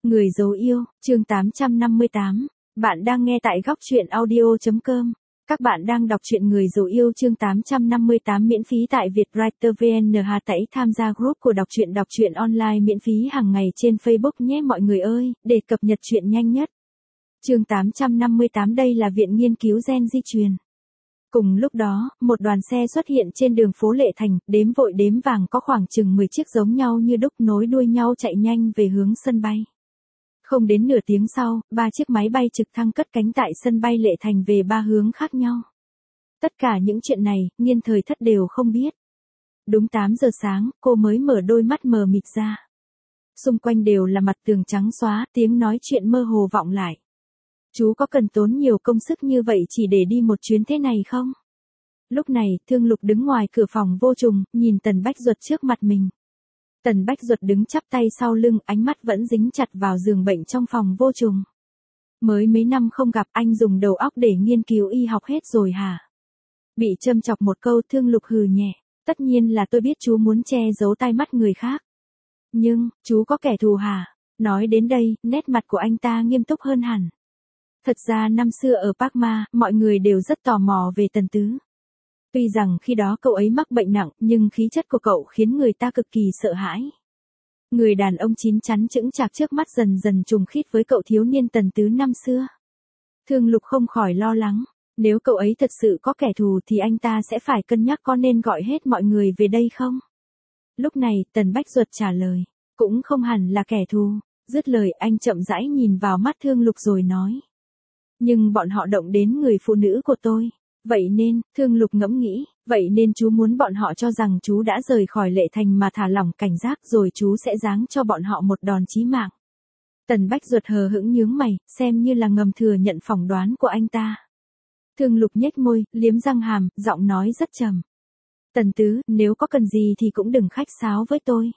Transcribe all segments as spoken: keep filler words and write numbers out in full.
Người dấu yêu, chương tám trăm năm mươi tám. Bạn đang nghe tại góc truyện audio chấm com. Các bạn đang đọc truyện Người dấu yêu chương tám trăm năm mươi tám miễn phí tại Vietwriter vê en. Hà Tẩy tham gia group của đọc truyện đọc truyện online miễn phí hàng ngày trên Facebook nhé mọi người ơi, để cập nhật truyện nhanh nhất. Chương tám trăm năm mươi tám đây là Viện Nghiên cứu Gen di truyền. Cùng lúc đó, một đoàn xe xuất hiện trên đường phố Lệ Thành, đếm vội đếm vàng có khoảng chừng mười chiếc giống nhau như đúc nối đuôi nhau chạy nhanh về hướng sân bay. Không đến nửa tiếng sau, ba chiếc máy bay trực thăng cất cánh tại sân bay Lệ Thành về ba hướng khác nhau. Tất cả những chuyện này, Nghiên Thời Thất đều không biết. Đúng tám giờ sáng, cô mới mở đôi mắt mờ mịt ra. Xung quanh đều là mặt tường trắng xóa, tiếng nói chuyện mơ hồ vọng lại. Chú có cần tốn nhiều công sức như vậy chỉ để đi một chuyến thế này không? Lúc này, Thương Lục đứng ngoài cửa phòng Vô Trùng, nhìn Tần Bách Duật trước mặt mình. Tần Bách Duật đứng chắp tay sau lưng, ánh mắt vẫn dính chặt vào giường bệnh trong phòng Vô Trùng. Mới mấy năm không gặp, anh dùng đầu óc để nghiên cứu y học hết rồi hả? Bị châm chọc một câu, Thương Lục hừ nhẹ. Tất nhiên là tôi biết chú muốn che giấu tai mắt người khác. Nhưng, chú có kẻ thù hả? Nói đến đây, nét mặt của anh ta nghiêm túc hơn hẳn. Thật ra năm xưa ở Park Ma, mọi người đều rất tò mò về Tần Tứ. Tuy rằng khi đó cậu ấy mắc bệnh nặng, nhưng khí chất của cậu khiến người ta cực kỳ sợ hãi. Người đàn ông chín chắn chững chạc trước mắt dần dần trùng khít với cậu thiếu niên Tần Tứ năm xưa. Thương Lục không khỏi lo lắng, nếu cậu ấy thật sự có kẻ thù thì anh ta sẽ phải cân nhắc có nên gọi hết mọi người về đây không? Lúc này, Tần Bách Duật trả lời, cũng không hẳn là kẻ thù. Dứt lời anh chậm rãi nhìn vào mắt Thương Lục rồi nói. Nhưng bọn họ động đến người phụ nữ của tôi. Vậy nên, Thương Lục ngẫm nghĩ, vậy nên chú muốn bọn họ cho rằng chú đã rời khỏi Lệ Thành mà thả lỏng cảnh giác rồi chú sẽ giáng cho bọn họ một đòn chí mạng. Tần Bách Duật hờ hững nhướng mày, xem như là ngầm thừa nhận phỏng đoán của anh ta. Thương Lục nhếch môi, liếm răng hàm, giọng nói rất trầm. Tần Tứ, nếu có cần gì thì cũng đừng khách sáo với tôi.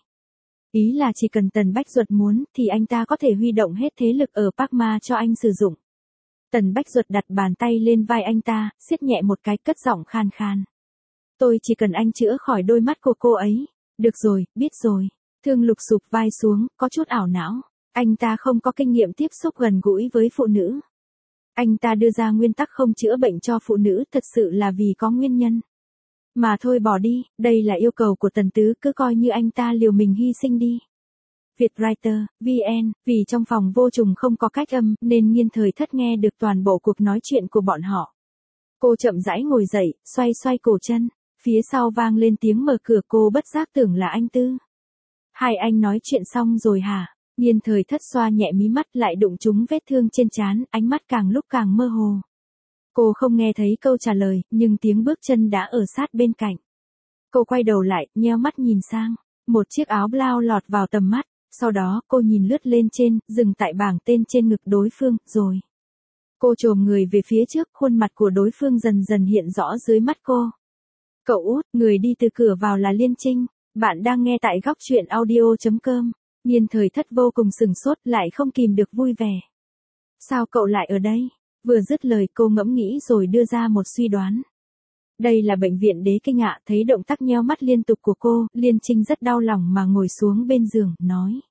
Ý là chỉ cần Tần Bách Duật muốn thì anh ta có thể huy động hết thế lực ở Park Ma cho anh sử dụng. Tần Bách Duật đặt bàn tay lên vai anh ta, siết nhẹ một cái, cất giọng khan khan. Tôi chỉ cần anh chữa khỏi đôi mắt của cô ấy. Được rồi, biết rồi. Thương Lục sụp vai xuống, có chút ảo não. Anh ta không có kinh nghiệm tiếp xúc gần gũi với phụ nữ. Anh ta đưa ra nguyên tắc không chữa bệnh cho phụ nữ thật sự là vì có nguyên nhân. Mà thôi bỏ đi, đây là yêu cầu của Tần Tứ, cứ coi như anh ta liều mình hy sinh đi. Vietwriter, vê en, vì trong phòng Vô Trùng không có cách âm, nên Nghiên Thời Thất nghe được toàn bộ cuộc nói chuyện của bọn họ. Cô chậm rãi ngồi dậy, xoay xoay cổ chân, phía sau vang lên tiếng mở cửa, cô bất giác tưởng là anh Tư. Hai anh nói chuyện xong rồi hả? Nghiên Thời Thất xoa nhẹ mí mắt lại đụng trúng vết thương trên trán, ánh mắt càng lúc càng mơ hồ. Cô không nghe thấy câu trả lời, nhưng tiếng bước chân đã ở sát bên cạnh. Cô quay đầu lại, nheo mắt nhìn sang, một chiếc áo blau lọt vào tầm mắt. Sau đó, cô nhìn lướt lên trên, dừng tại bảng tên trên ngực đối phương, rồi. Cô chồm người về phía trước, khuôn mặt của đối phương dần dần hiện rõ dưới mắt cô. Cậu út, người đi từ cửa vào là Liên Trinh, bạn đang nghe tại góc truyện audio chấm com. Nghiên Thời Thất vô cùng sừng sốt, lại không kìm được vui vẻ. Sao cậu lại ở đây? Vừa dứt lời cô ngẫm nghĩ rồi đưa ra một suy đoán. Đây là bệnh viện Đế Kinh ạ, thấy động tác nheo mắt liên tục của cô, Liên Trinh rất đau lòng mà ngồi xuống bên giường, nói.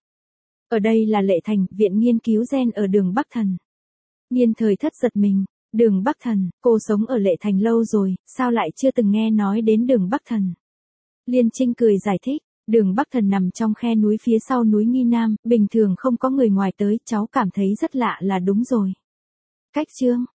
Ở đây là Lệ Thành, Viện Nghiên cứu Gen ở đường Bắc Thần. Nghiên Thời Thất giật mình, đường Bắc Thần, cô sống ở Lệ Thành lâu rồi, sao lại chưa từng nghe nói đến đường Bắc Thần? Liên Trinh cười giải thích, đường Bắc Thần nằm trong khe núi phía sau núi Nghi Nam, bình thường không có người ngoài tới, cháu cảm thấy rất lạ là đúng rồi. Cách chương,